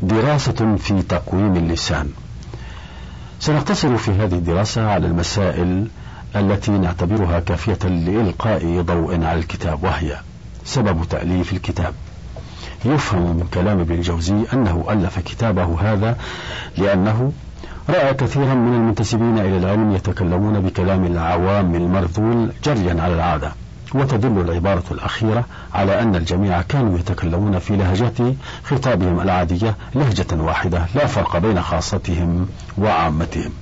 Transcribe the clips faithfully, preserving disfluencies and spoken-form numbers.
دراسة في تقويم اللسان. سنقتصر في هذه الدراسة على المسائل التي نعتبرها كافية لإلقاء ضوء على الكتاب، وهي: سبب تأليف الكتاب. يفهم من كلام ابن الجوزي أنه ألف كتابه هذا لأنه رأى كثيرا من المنتسبين إلى العلم يتكلمون بكلام العوام المرذول جريا على العادة، وتدل العبارة الأخيرة على أن الجميع كانوا يتكلمون في لهجة خطابهم العادية لهجة واحدة، لا فرق بين خاصتهم وعامتهم.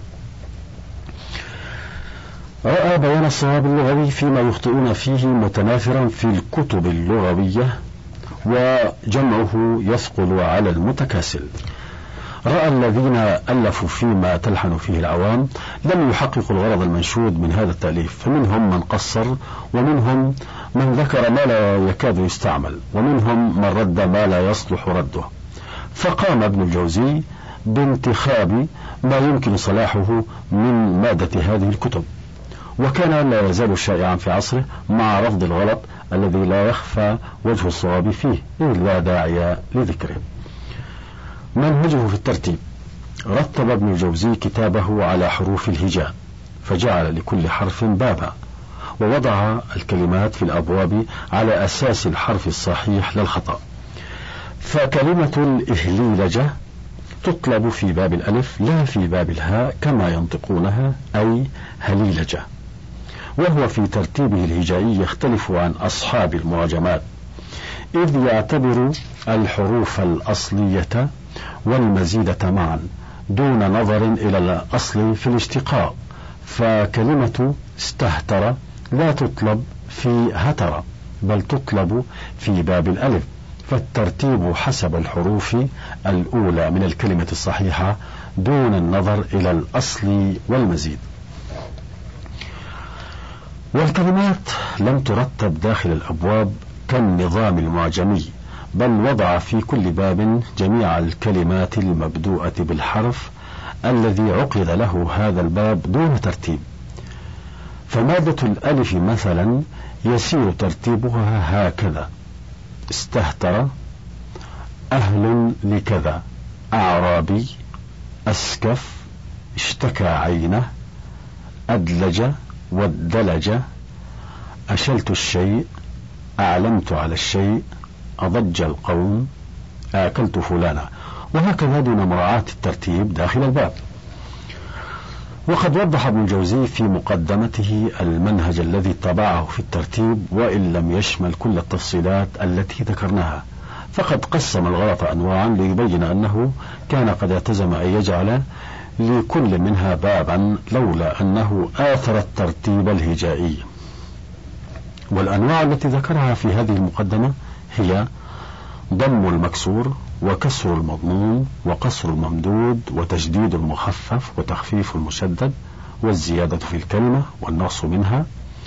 رأى بيان الصواب اللغوي فيما يخطئون فيه متناثرا في الكتب اللغوية، وجمعه يثقل على المتكاسل. رأى الذين ألفوا فيما تلحن فيه العوام لم يحققوا الغرض المنشود من هذا التأليف، فمنهم من قصر، ومنهم من ذكر ما لا يكاد يستعمل، ومنهم من رد ما لا يصلح رده. فقام ابن الجوزي بانتخاب ما يمكن صلاحه من مادة هذه الكتب، وكان لا يزال شائعا في عصره مع رفض الغلط الذي لا يخفى وجه الصواب فيه، إذ لا داعي لذكره. منهجه في الترتيب: رتب ابن الجوزي كتابه على حروف الهجاء، فجعل لكل حرف بابا، ووضع الكلمات في الأبواب على أساس الحرف الصحيح لا الخطأ. فكلمة الإهليلجة تطلب في باب الألف لا في باب الهاء كما ينطقونها، أي هليلجة. وهو في ترتيبه الهجائي يختلف عن أصحاب المعجمات، إذ يعتبر الحروف الأصلية والمزيدة معا دون نظر إلى الأصل في الاشتقاق. فكلمة استهتر لا تطلب في هتر، بل تطلب في باب الألف، فالترتيب حسب الحروف الأولى من الكلمة الصحيحة دون النظر إلى الأصل والمزيد. والكلمات لم ترتب داخل الأبواب كالنظام المعجمي، بل وضع في كل باب جميع الكلمات المبدوءة بالحرف الذي عقد له هذا الباب دون ترتيب. فمادة الألف مثلا يسير ترتيبها هكذا: استهتر، أهل لكذا، أعرابي، أسكف، اشتكى عينه، أدلج والدلج، أشلت الشيء، أعلمت على الشيء، أضج القوم، آكلت فلانا، وهكذا دون مراعاة الترتيب داخل الباب. وقد وضح ابن الجوزي في مقدمته المنهج الذي طبعه في الترتيب، وإن لم يشمل كل التفصيلات التي ذكرناها، فقد قسم الغلط أنواعا ليبين أنه كان قد اعتزم أن يجعل لكل منها بابا لولا أنه آثر الترتيب الهجائي. والأنواع التي ذكرها في هذه المقدمة هي ضم المكسور، وكسر المضموم، وقصر الممدود، وتشديد المخفف، وتخفيف المشدد، والزيادة في الكلمة، والنقص منها،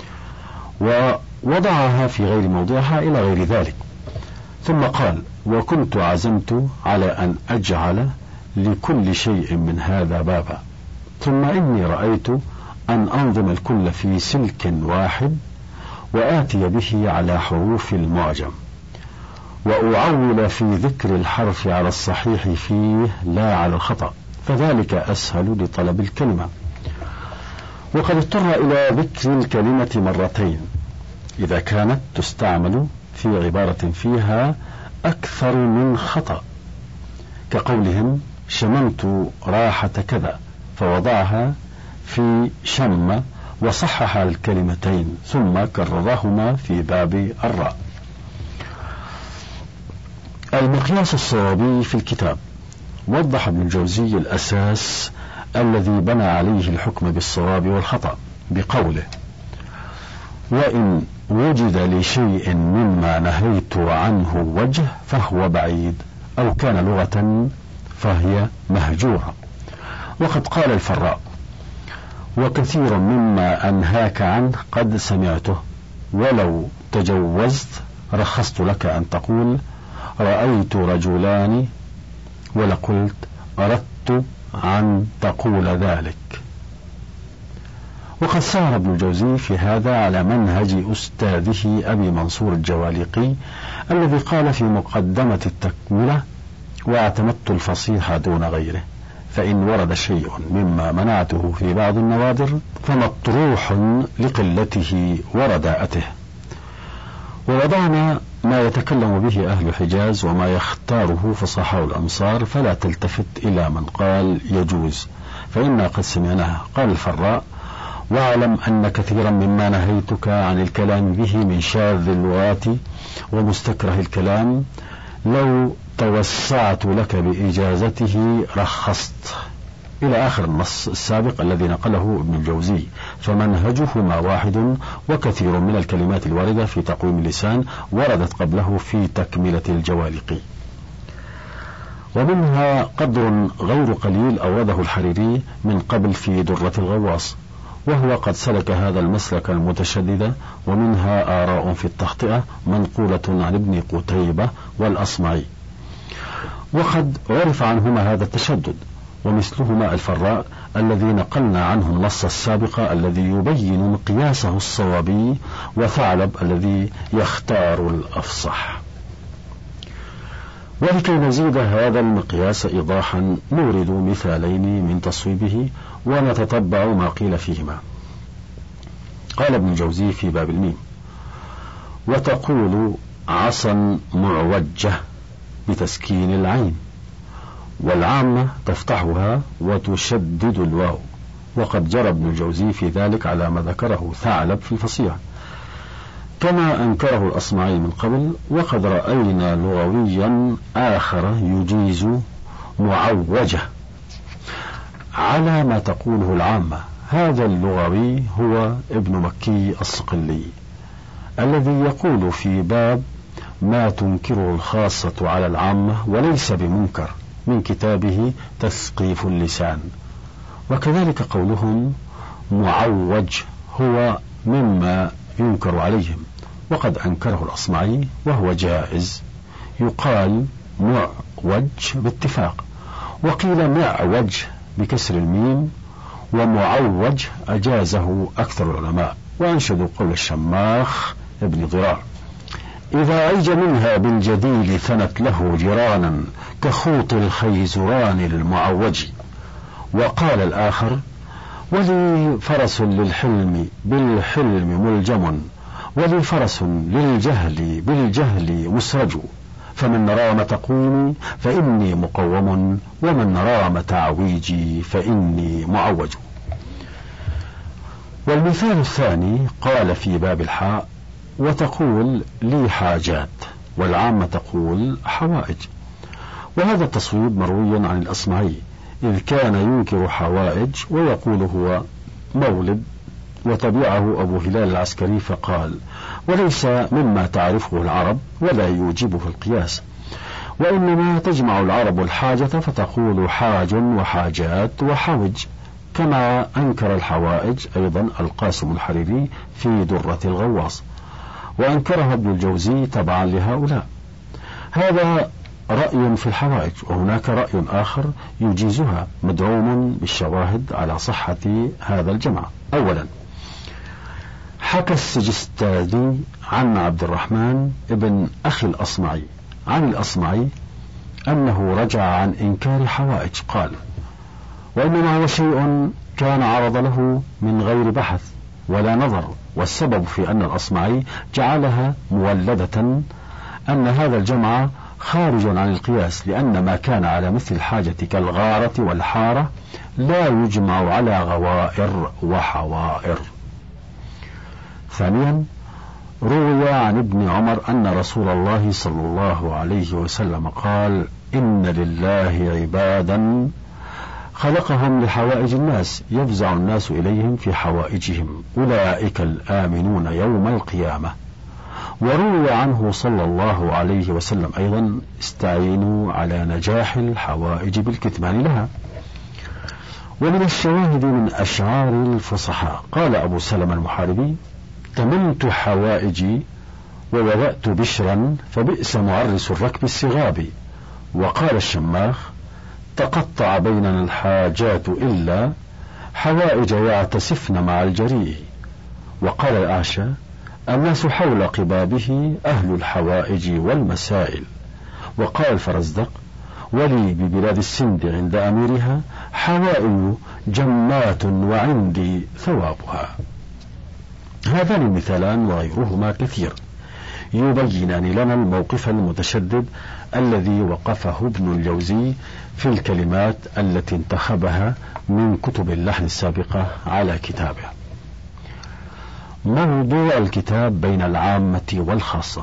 ووضعها في غير موضعها إلى غير ذلك. ثم قال: وكنت عزمت على أن أجعل لكل شيء من هذا بابا، ثم إني رأيت أن أنظم الكل في سلك واحد، وآتي به على حروف المعجم، وأعول في ذكر الحرف على الصحيح فيه لا على الخطأ، فذلك أسهل لطلب الكلمة. وقد اضطر إلى ذكر الكلمة مرتين إذا كانت تستعمل في عبارة فيها أكثر من خطأ، كقولهم شممت راحة كذا، فوضعها في شم وصحح الكلمتين ثم كررهما في باب الراء. المقياس الصوابي في الكتاب: وضح ابن الجوزي الأساس الذي بنى عليه الحكم بالصواب والخطأ بقوله: وإن وجد لشيء مما نهيت عنه وجه فهو بعيد، أو كان لغة فهي مهجورة. وقد قال الفراء: وكثير مما أنهاك عنه قد سمعته، ولو تجوزت رخصت لك أن تقول رأيت رجلان، ولقلت أردت أن تقول ذلك. وقد سار ابن الجوزي في هذا على منهج أستاذه أبي منصور الجوالقي الذي قال في مقدمة التكملة: واعتمدت الفصيح دون غيره، فإن ورد شيء مما منعته في بعض النوادر فمطروح لقلته ورداءته. ووضعنا ما يتكلم به أهل الحجاز وما يختاره فصحاء الأمصار، فلا تلتفت إلى من قال يجوز، فإنا قد سمعناها. قال الفراء: واعلم أن كثيرا مما نهيتك عن الكلام به من شاذ اللغات ومستكره الكلام لو توسعت لك بإجازته رخصت، إلى آخر النص السابق الذي نقله ابن الجوزي. فمنهجهما واحد، وكثير من الكلمات الواردة في تقويم اللسان وردت قبله في تكملة الجوالق. ومنها قدر غير قليل أورده الحريري من قبل في درة الغواص، وهو قد سلك هذا المسلك المتشدد. ومنها آراء في التخطئة منقولة عن ابن قتيبة والأصمعي، وقد عرف عنهما هذا التشدد، ومثلهما الفراء الذي نقلنا عنه النص السابق الذي يبين قياسه الصوابي، وثعلب الذي يختار الأفصح. ولكي نزيد هذا المقياس إيضاحا نورد مثالين من تصويبه ونتتبع ما قيل فيهما. قال ابن الجوزي في باب الميم: وتقول عصا معوجة بتسكين العين، والعامة تفتحها وتشدد الواو، وقد جرى ابن الجوزي في ذلك على ما ذكره ثعلب في الفصيح، كما أنكره الأصمعي من قبل. وقد رأينا لغويا آخر يجيز معوجة على ما تقوله العامة. هذا اللغوي هو ابن مكي الصقلي الذي يقول في باب ما تنكره الخاصة على العامة وليس بمنكر من كتابه تثقيف اللسان. وكذلك قولهم معوج هو مما ينكر عليهم، وقد أنكره الأصمعي وهو جائز، يقال معوج باتفاق، وقيل معوج بكسر الميم، ومعوج أجازه أكثر العلماء. وأنشدوا قول الشماخ ابن ضرار: إذا عج منها بالجديل ثنت له جرانا كخوط الخيزران المعوج. وقال الآخر: ولي فرس للحلم بالحلم ملجم، ولي فرس للجهل بالجهل مسرج، فمن رام تقويمي فإني مقوم، ومن رام تعويجي فإني معوج. والمثال الثاني قال في باب الحاء: وتقول لي حاجات، والعامة تقول حوائج. وهذا التصويب مروي عن الأصمعي، إذ كان ينكر حوائج ويقول هو مولد، وتبعه أبو هلال العسكري فقال: وليس مما تعرفه العرب ولا يوجبه القياس، وإنما تجمع العرب الحاجة فتقول حاج وحاجات وحوج، كما أنكر الحوائج أيضا القاسم الحريري في درة الغواص، وأنكرها ابن الجوزي تبعا لهؤلاء. هذا رأي في الحوائج، وهناك رأي آخر يجيزها مدعوم بالشواهد على صحة هذا الجمع. أولا، حكى السجستاني عن عبد الرحمن ابن أخي الأصمعي عن الأصمعي أنه رجع عن إنكار حوائج، قال: وإنما هو شيء كان عرض له من غير بحث ولا نظر، والسبب في أن الأصمعي جعلها مولدة أن هذا الجمع خارج عن القياس، لأن ما كان على مثل الحاجة كالغارة والحارة لا يجمع على غوائر وحوائر. ثانيا، روي عن ابن عمر أن رسول الله صلى الله عليه وسلم قال: إن لله عبادا خلقهم لحوائج الناس يفزع الناس إليهم في حوائجهم، أولئك الآمنون يوم القيامة. وروي عنه صلى الله عليه وسلم أيضا: استعينوا على نجاح الحوائج بالكتمان لها. ومن الشواهد من أشعار الفصحاء قال أبو سلمة المحاربي: تممت حوائجي ووضأت بشرا فبئس معرس الركب الصغاب. وقال الشماخ: تقطع بيننا الحاجات إلا حوائج يعتسفن مع الجريء. وقال الأعشى: الناس حول قبابه أهل الحوائج والمسائل. وقال الفرزدق: ولي ببلاد السند عند أميرها حوائل جمات وعندي ثوابها. هذان المثالان وغيرهما كثير يبينان لنا الموقف المتشدد الذي وقفه ابن الجوزي في الكلمات التي انتخبها من كتب اللحن السابقة على كتابه. موضوع الكتاب بين العامة والخاصة.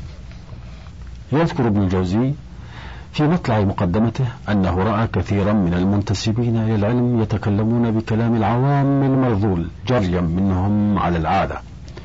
يذكر ابن الجوزي في مطلع مقدمته أنه رأى كثيرا من المنتسبين إلى العلم يتكلمون بكلام العوام المرذول جريا منهم على العادة،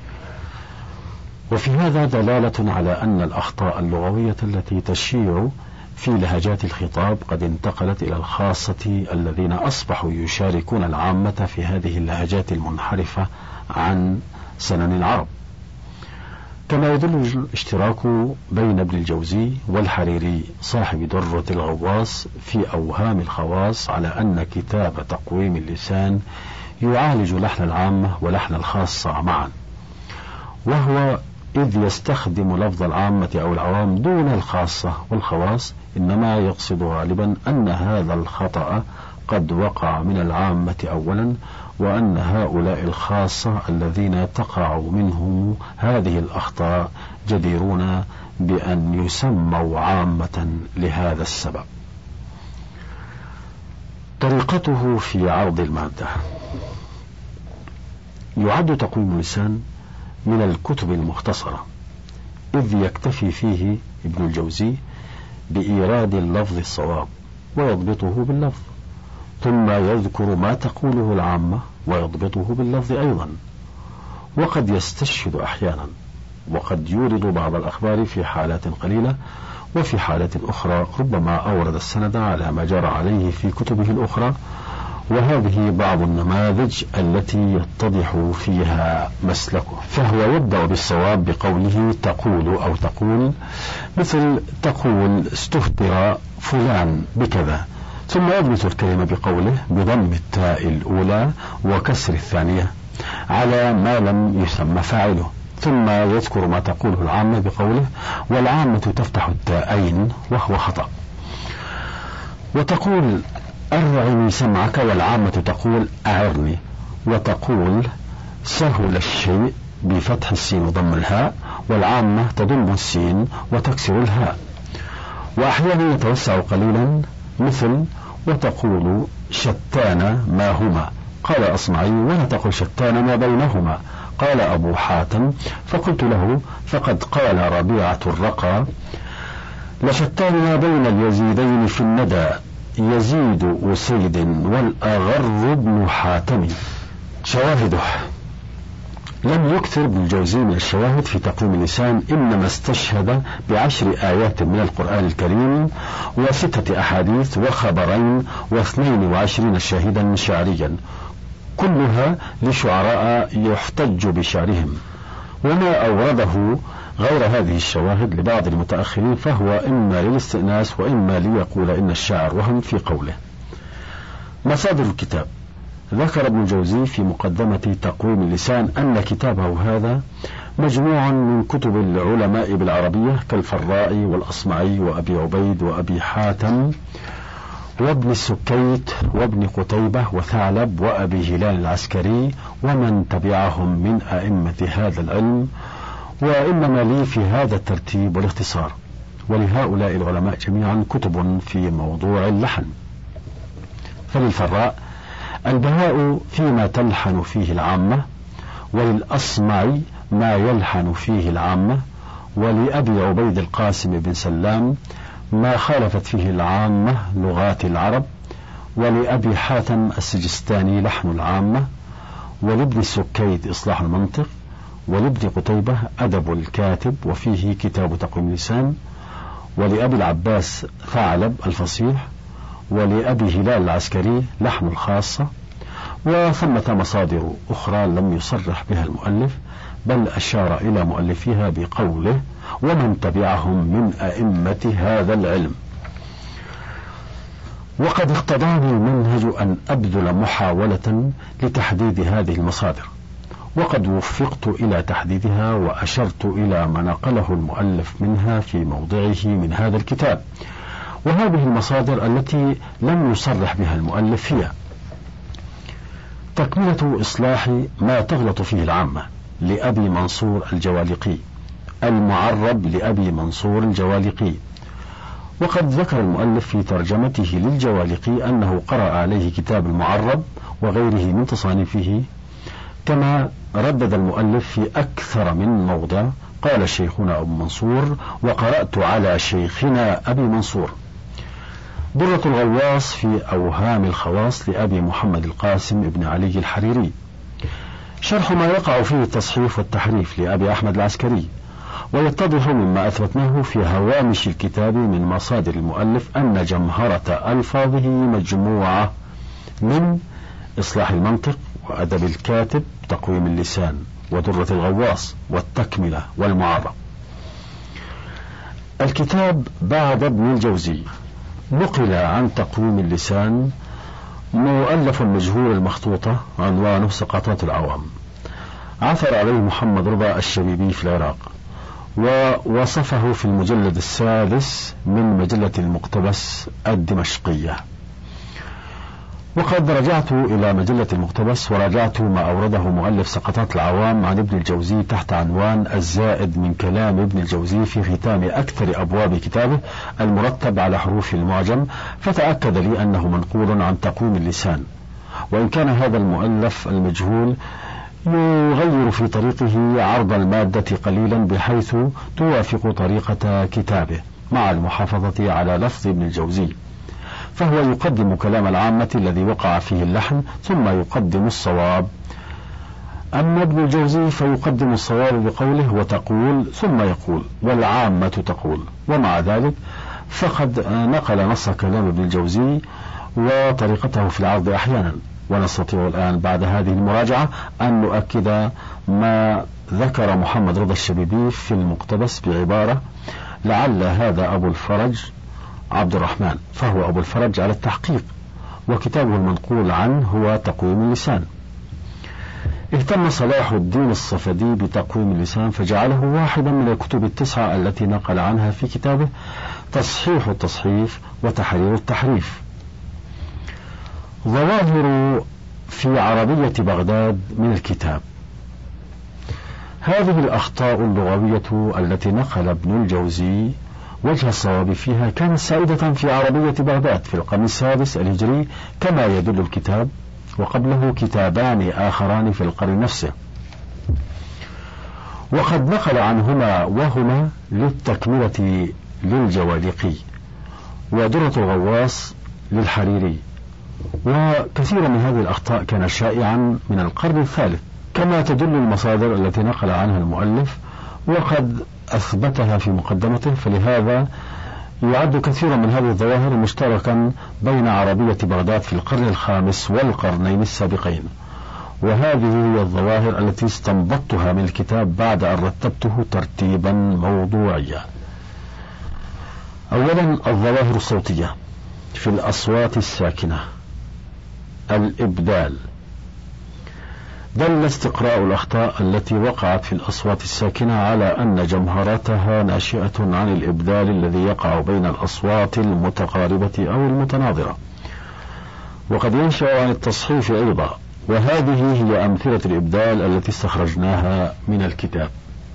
وفي هذا دلالة على أن الأخطاء اللغوية التي تشيع في لهجات الخطاب قد انتقلت إلى الخاصة الذين أصبحوا يشاركون العامة في هذه اللهجات المنحرفة عن سنن العرب. كما يدل الاشتراك بين ابن الجوزي والحريري صاحب درة الغواص في أوهام الخواص على أن كتاب تقويم اللسان يعالج لحن العامة ولحن الخاصة معا، وهو إذ يستخدم لفظ العامة أو العوام دون الخاصة والخواص، إنما يقصد غالبا أن هذا الخطأ قد وقع من العامة أولا، وأن هؤلاء الخاصة الذين تقع منهم هذه الأخطاء جديرون بأن يسموا عامة لهذا السبب. طريقته في عرض المادة. يعد تقويم اللسان من الكتب المختصرة، إذ يكتفي فيه ابن الجوزي بإيراد اللفظ الصواب ويضبطه باللفظ، ثم يذكر ما تقوله العامة ويضبطه باللفظ أيضا، وقد يستشهد أحيانا، وقد يورد بعض الأخبار في حالات قليلة، وفي حالات أخرى ربما أورد السند على ما جرى عليه في كتبه الأخرى، وهذه بعض النماذج التي يتضح فيها مسلكه. فهو يبدأ بالصواب بقوله تقول أو تقول، مثل تقول استهتر فلان بكذا، ثم يضبط الكلمة بقوله بضم التاء الأولى وكسر الثانية على ما لم يسمى فاعله، ثم يذكر ما تقوله العامة بقوله والعامة تفتح التاءين وهو خطأ. وتقول أرعني سمعك، والعامة تقول أعرني، وتقول سهل الشيء بفتح السين وضم الهاء، والعامة تضم السين وتكسر الهاء. وأحيانا يتوسع قليلا، مثل وتقول شتان ما هما، قال أصمعي ولا تقل شتان ما بينهما، قال أبو حاتم فقلت له فقد قال ربيعة الرقى لشتان ما بين اليزيدين في الندى، يزيد أسيد والأغر ابن حاتم. شواهده. لم يكثر ابن الجوزي من الشواهد في تقويم اللسان، إنما استشهد بعشر آيات من القرآن الكريم وستة أحاديث وخبرين واثنين وعشرين شاهدا شعريا، كلها لشعراء يحتج بشعرهم. وما أورده غير هذه الشواهد لبعض المتأخرين فهو إما للاستئناس وإما ليقول إن الشاعر وهم في قوله. مصادر الكتاب. ذكر ابن الجوزي في مقدمة تقويم اللسان أن كتابه هذا مجموع من كتب العلماء بالعربية كالفراء والأصمعي وأبي عبيد وأبي حاتم وابن السكيت وابن قتيبة وثعلب وأبي هلال العسكري ومن تبعهم من أئمة هذا العلم، وإنما لي في هذا الترتيب والاختصار، ولهؤلاء العلماء جميعا كتب في موضوع اللحن. فللفراء البهاء فيما تلحن فيه العامة، وللأصمع ما يلحن فيه العامة، ولأبي عبيد القاسم بن سلام ما خالفت فيه العامة لغات العرب، ولأبي حاتم السجستاني لحن العامة، ولابن السكيت إصلاح المنطق، ولابن قتيبة أدب الكاتب وفيه كتاب تقويم اللسان، ولأبي العباس ثعلب الفصيح، ولأبي هلال العسكري لحن الخاصة. وثمة مصادر أخرى لم يصرح بها المؤلف، بل أشار إلى مؤلفيها بقوله ومن تبعهم من أئمة هذا العلم. وقد اقتضاني المنهج أن أبذل محاولة لتحديد هذه المصادر، وقد وفقت إلى تحديدها وأشرت إلى ما نقله المؤلف منها في موضعه من هذا الكتاب، وهذه المصادر التي لم يصرح بها المؤلف هي: تكملة إصلاح ما تغلط فيه العامة لأبي منصور الجوالقي، المعرب لأبي منصور الجوالقي. وقد ذكر المؤلف في ترجمته للجوالقي أنه قرأ عليه كتاب المعرب وغيره من تصانيفه، كما ردد المؤلف في أكثر من موضع قال شيخنا أبو منصور وقرأت على شيخنا أبي منصور. درة الغواص في أوهام الخواص لأبي محمد القاسم ابن علي الحريري. شرح ما يقع فيه التصحيف والتحريف لأبي أحمد العسكري. ويتضح مما أثبتناه في هوامش الكتاب من مصادر المؤلف أن جمهرة ألفاظه مجموعة من إصلاح المنطق وأدب الكاتب، تقويم اللسان، ودرة الغواص، والتكملة، والمعرب. الكتاب بعد ابن الجوزي نقل عن تقويم اللسان مؤلف مجهول المخطوطة عنوانه سقطات العوام، عثر عليه محمد رضا الشبيبي في العراق، ووصفه في المجلد السادس من مجلة المقتبس الدمشقية. وقد رجعت إلى مجلة المقتبس وراجعت ما أورده مؤلف سقطات العوام عن ابن الجوزي تحت عنوان الزائد من كلام ابن الجوزي في ختام أكثر أبواب كتابه المرتب على حروف المعجم، فتأكد لي أنه منقول عن تقويم اللسان، وإن كان هذا المؤلف المجهول يغير في طريقه عرض المادة قليلا بحيث توافق طريقة كتابه مع المحافظة على لفظ ابن الجوزي، فهو يقدم كلام العامة الذي وقع فيه اللحن ثم يقدم الصواب. أما ابن الجوزي فيقدم الصواب بقوله وتقول ثم يقول والعامة تقول، ومع ذلك فقد نقل نص كلام ابن الجوزي وطريقته في العرض أحيانا. ونستطيع الآن بعد هذه المراجعة أن نؤكد ما ذكر محمد رضا الشبيبي في المقتبس بعبارة لعل هذا أبو الفرج عبد الرحمن، فهو أبو الفرج على التحقيق، وكتابه المنقول عنه هو تقويم اللسان. اهتم صلاح الدين الصفدي بتقويم اللسان فجعله واحدا من الكتب التسعة التي نقل عنها في كتابه تصحيح التصحيف وتحرير التحريف. ظواهر في عربية بغداد من الكتاب. هذه الأخطاء اللغوية التي نقل ابن الجوزي وجه الصواب فيها كانت سائدة في عربية بغداد في القرن السادس الهجري كما يدل الكتاب، وقبله كتابان آخران في القرن نفسه، وقد نقل عنهما وهما للتكملة للجوالقي ودرة الغواص للحريري. وكثير من هذه الأخطاء كان شائعا من القرن الثالث كما تدل المصادر التي نقل عنها المؤلف، وقد أثبتها في مقدمته، فلهذا يعد كثير من هذه الظواهر مشتركا بين عربية بغداد في القرن الخامس والقرنين السابقين. وهذه هي الظواهر التي استنبطتها من الكتاب بعد أن رتبته ترتيبا موضوعيا. أولا الظواهر الصوتية في الأصوات الساكنة. الإبدال. دل استقراء الأخطاء التي وقعت في الأصوات الساكنة على أن جمهرتها ناشئة عن الإبدال الذي يقع بين الأصوات المتقاربة أو المتناظرة، وقد ينشأ عن التصحيف أيضا، وهذه هي أمثلة الإبدال التي استخرجناها من الكتاب.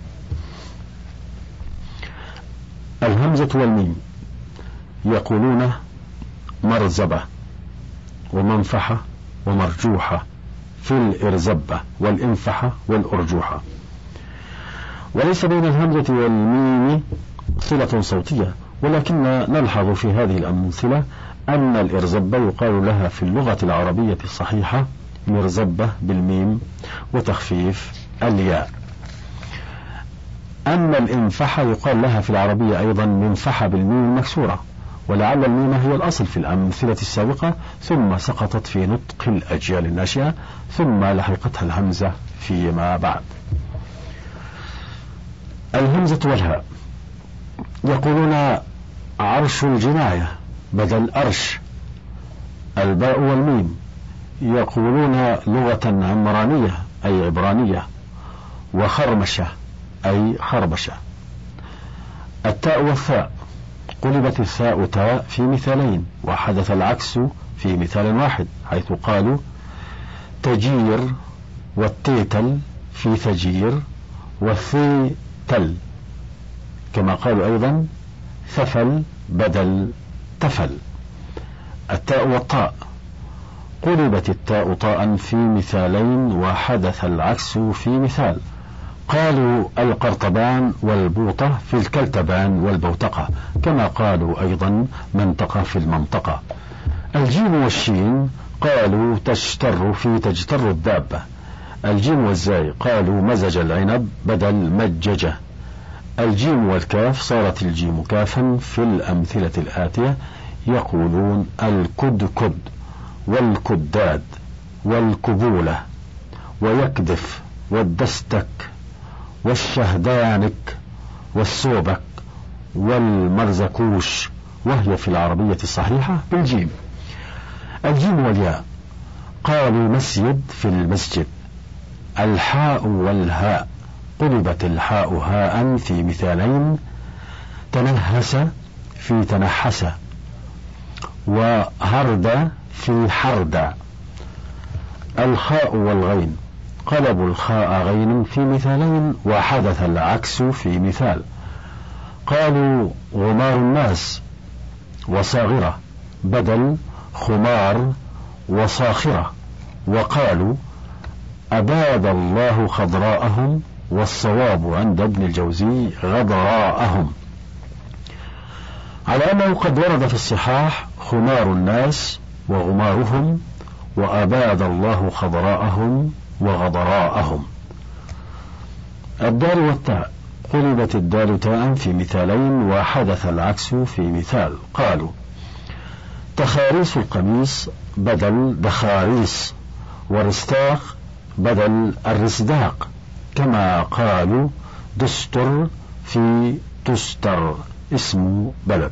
الهمزة والميم يقولون مرزبة ومنفحة ومرجوحة في الإرزبة والإنفحة والأرجوحة، وليس بين الهمزة والميم صلة صوتية، ولكن نلحظ في هذه الأمثلة أن الإرزبة يقال لها في اللغة العربية الصحيحة مرزبة بالميم وتخفيف الياء. أما الإنفحة يقال لها في العربية أيضا منفحة بالميم المكسورة، ولعل الميم هي الأصل في الأمثلة السابقة ثم سقطت في نطق الأجيال الناشئة ثم لحقتها الهمزة فيما بعد. الهمزة والهاء يقولون عرش الجناية بدل أرش. الباء والميم يقولون لغة عمرانية أي عبرانية، وخرمشة أي خربشة. التاء والثاء قلبت الثاء تاء في مثالين وحدث العكس في مثال واحد، حيث قالوا تجير والتيتل في ثجير والثيتل، كما قالوا أيضا ثفل بدل تفل. التاء والطاء قلبت التاء طاء في مثالين وحدث العكس في مثال، قالوا القرطبان والبوطة في الكلتبان والبوتقة، كما قالوا أيضا منطقة في المنطقة. الجيم والشين قالوا تشتر في تجتر الدابة. الجيم والزاي قالوا مزج العنب بدل مججه. الجيم والكاف صارت الجيم كافا في الأمثلة الآتية، يقولون الكدكد والكداد والكبولة ويكدف والدستك والشهدانك والسوبك والمرزكوش، وهي في العربية الصحيحة بالجيم. الجيم والياء قالوا مسجد في المسجد. الحاء والهاء قلبت الحاء هاء في مثالين، تنهس في تنحس وهرد في حرد. الخاء والغين قلبوا الخاء غين في مثالين وحدث العكس في مثال، قالوا غمار الناس وصاغرة بدل خمار وصاخرة، وقالوا أباد الله خضراءهم، والصواب عند ابن الجوزي غضراءهم، على أنه قد ورد في الصحاح خمار الناس وغمارهم، وأباد الله خضراءهم وغضراءهم. الدال والتاء قلبت الدال تاء في مثالين وحدث العكس في مثال، قالوا تخاريس القميص بدل دخاريس، ورستاق بدل الرسداق، كما قالوا دستر في تستر اسم بلد.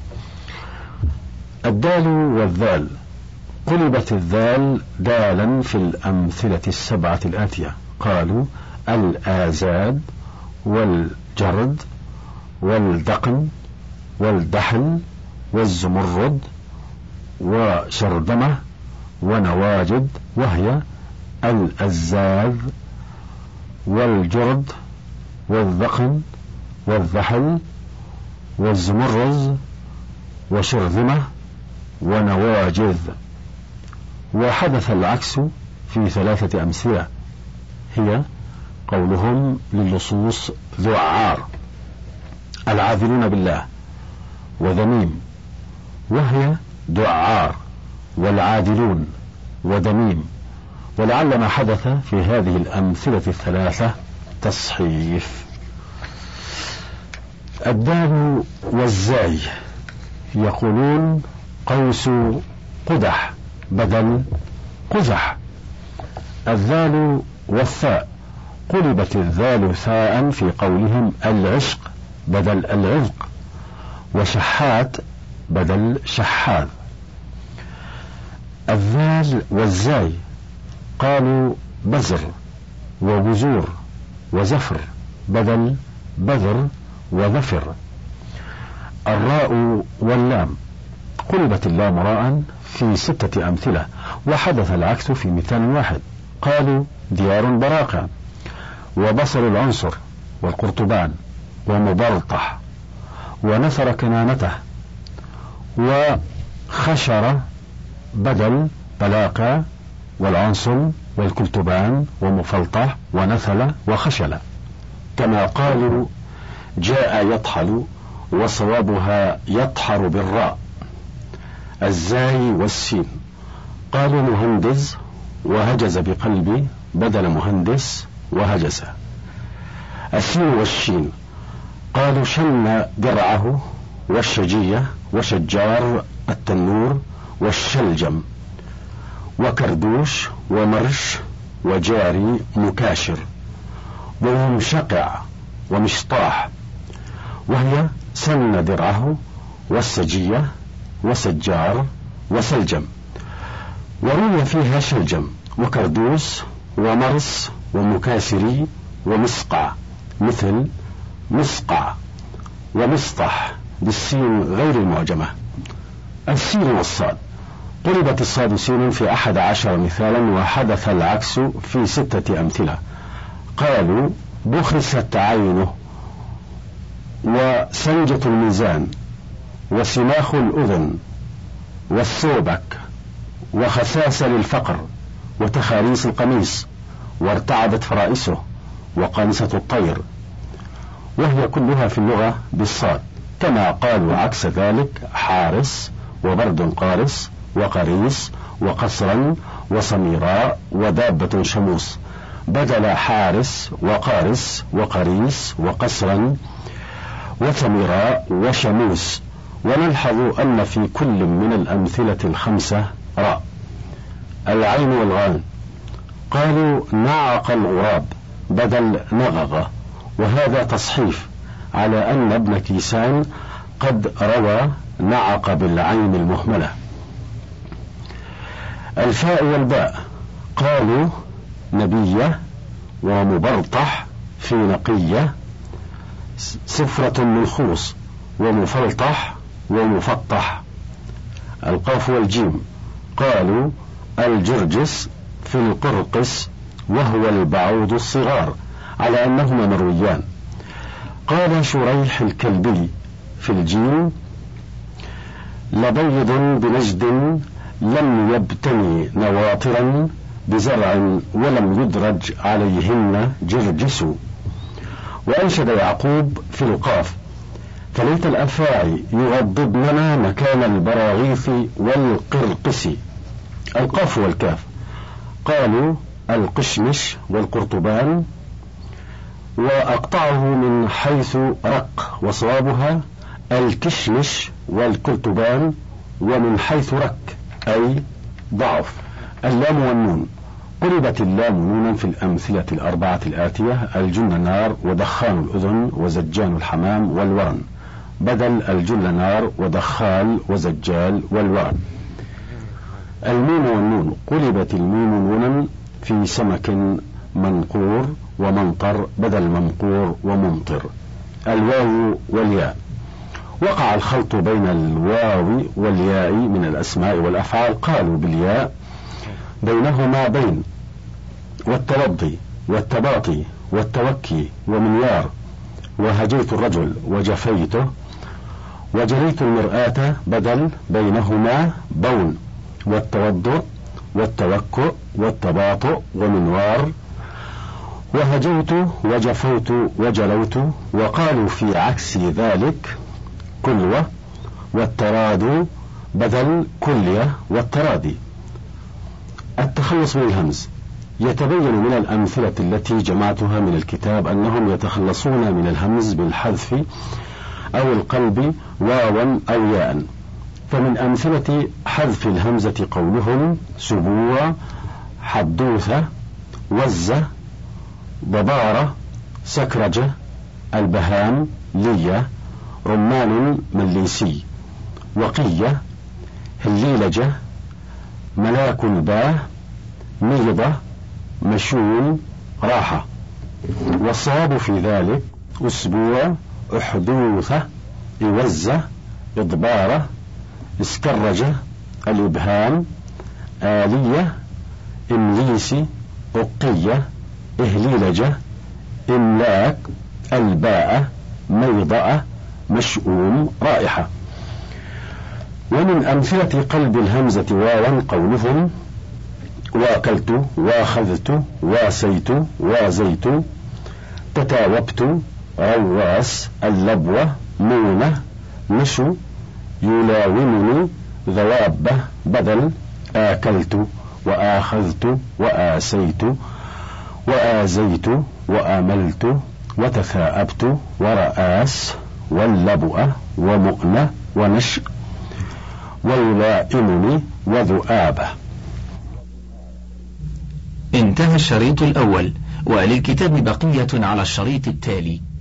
الدال والذال قلبت الذال دالا في الأمثلة السبعة الآتية، قالوا الآزاد والجرد والدقن والدحل والزمرد وشردمة ونواجد، وهي الأزاذ والجرد والذقن والذحل والزمرز وشرذمة ونواجذ. وحدث العكس في ثلاثة أمثلة، هي قولهم للصوص ذعار العاذلون بالله وذميم، وهي دعار والعادلون ودميم. ولعل ما حدث في هذه الأمثلة الثلاثة تصحيف. الدال والزاي يقولون قوس قدح بدل قزح. الذال والثاء قلبت الذال ثاء في قولهم العشق بدل العذق، وشحات بدل شحاذ. الذال والزاي قالوا بزر وبزور وزفر بدل بذر وذفر. الراء واللام قلبت اللام راء في ستة أمثلة وحدث العكس في مثال واحد، قالوا ديار براقة وبصر العنصر والقرطبان ومبرطح ونثر كنانته وخشر بدل بلاقة والعنصر والكلتبان ومفلطح ونثل وخشل، كما قالوا جاء يطحل وصوابها يطحر بالراء. الزاي والسين قالوا مهندز وهجز بقلبي بدل مهندس وهجس. السين والشين قالوا شن درعه والشجية وشجار التنور والشلجم وكردوش ومرش وجاري مكاشر ومشقع ومشطاح، وهي سن درعه والسجية وسجار وسلجم. وروي فيها شلجم وكردوس ومرس ومكاسري ومسقع مثل مسقع ومسطح بالسين غير المعجمة. السين والصاد. قلبت الصاد سين في أحد عشر مثالا، وحدث العكس في ستة أمثلة. قالوا: بخست عينه، وسنجة الميزان، وسماخ الأذن، والثوبك، وخساس للفقر، وتخاريس القميص، وارتعدت فرائسه، وقانصة الطير، وهي كلها في اللغة بالصاد. كما قالوا عكس ذلك: حارس، وبرد قارس، وقريس، وقصرا، وصميراء، ودابة شموس، بدل حارس وقارس وقريس وقصرا وصميراء وشموس. ونلحظ أن في كل من الأمثلة الخمسة راء. العين والغان. قالوا: نعق الغراب بدل نغغ، وهذا تصحيف على أن ابن كيسان قد روى نعق بالعين المهملة. الفاء والباء. قالوا: نبية، ومبرطح في نقية، سفرة من خوص، ومفلطح، ومفطح. القاف والجيم. قالوا: الجرجس في القرقس، وهو البعوض الصغار، على أنهما مرويان. قال شريح الكلبي في الجيم: لبيض بنجد لم يبتني نواطرا بزرع ولم يدرج عليهن جرجس. وأنشد يعقوب في القاف: فليت الأفاعي يغضبننا مكان البراغيث والقرقس. القاف والكاف. قالوا: القشمش والقرطبان، وأقطعه من حيث رق، وصوابها الكشمش والقرطبان، ومن حيث رك أي ضعف. اللام والنون. قلبت اللام نونا في الأمثلة الأربعة الآتية: الجن نار، ودخان الأذن، وزجان الحمام، والورن، بدل الجل نار ودخال وزجال والورن. الميم والنون. قلبت الميم نونا في سمك منقور ومنطر، بدل ممقور وممطر. الواو والياء. وقع الخلط بين الواو والياء من الأسماء والأفعال. قالوا بالياء: بينهما بين، والتوضي، والتباطي، والتوكي، ومنيار، وهجيت الرجل، وجفيته، وجريت المرآة، بدل بينهما بون، والتوضؤ، والتوكؤ، والتباطؤ، ومنوار، وهجوت، وجفوت، وجلوت. وقالوا في عكس ذلك: كلوة، والتراد، بدل كلية والترادي. التخلص من الهمز. يتبين من الأمثلة التي جمعتها من الكتاب أنهم يتخلصون من الهمز بالحذف أو القلب واوا أو ياء. فمن أمثلة حذف الهمزة قولهم: سبوع، حدوثة، وزة، ضبارة، سكرجة، البهام، لية، رمان مليسي، وقية، هليلجة، ملاك الباه، ميضة، مشون، راحة. والصواب في ذلك: أسبوع، أحدوثة، إوزة، إضبارة، اسكرجة، الإبهام، آلية، إمليسي، أقية، إهليلجة، إملاك، الباء، ميضأة، مشؤوم، رائحة. ومن أمثلة قلب الهمزة واوا قولهم: واكلت، واخذت، واسيت، وازيت، تتاوبت، رواس، اللبوة، مونة، نشو، يلاومني، ذوابة، بدل آكلت، وآخذت، وآسيت، وآزيت، وآملت، وتثاءبت، ورآس، واللبؤة، ومؤنة، ونشء، ويلائمني، وذؤابة. انتهى الشريط الأول، وللكتاب بقية على الشريط التالي.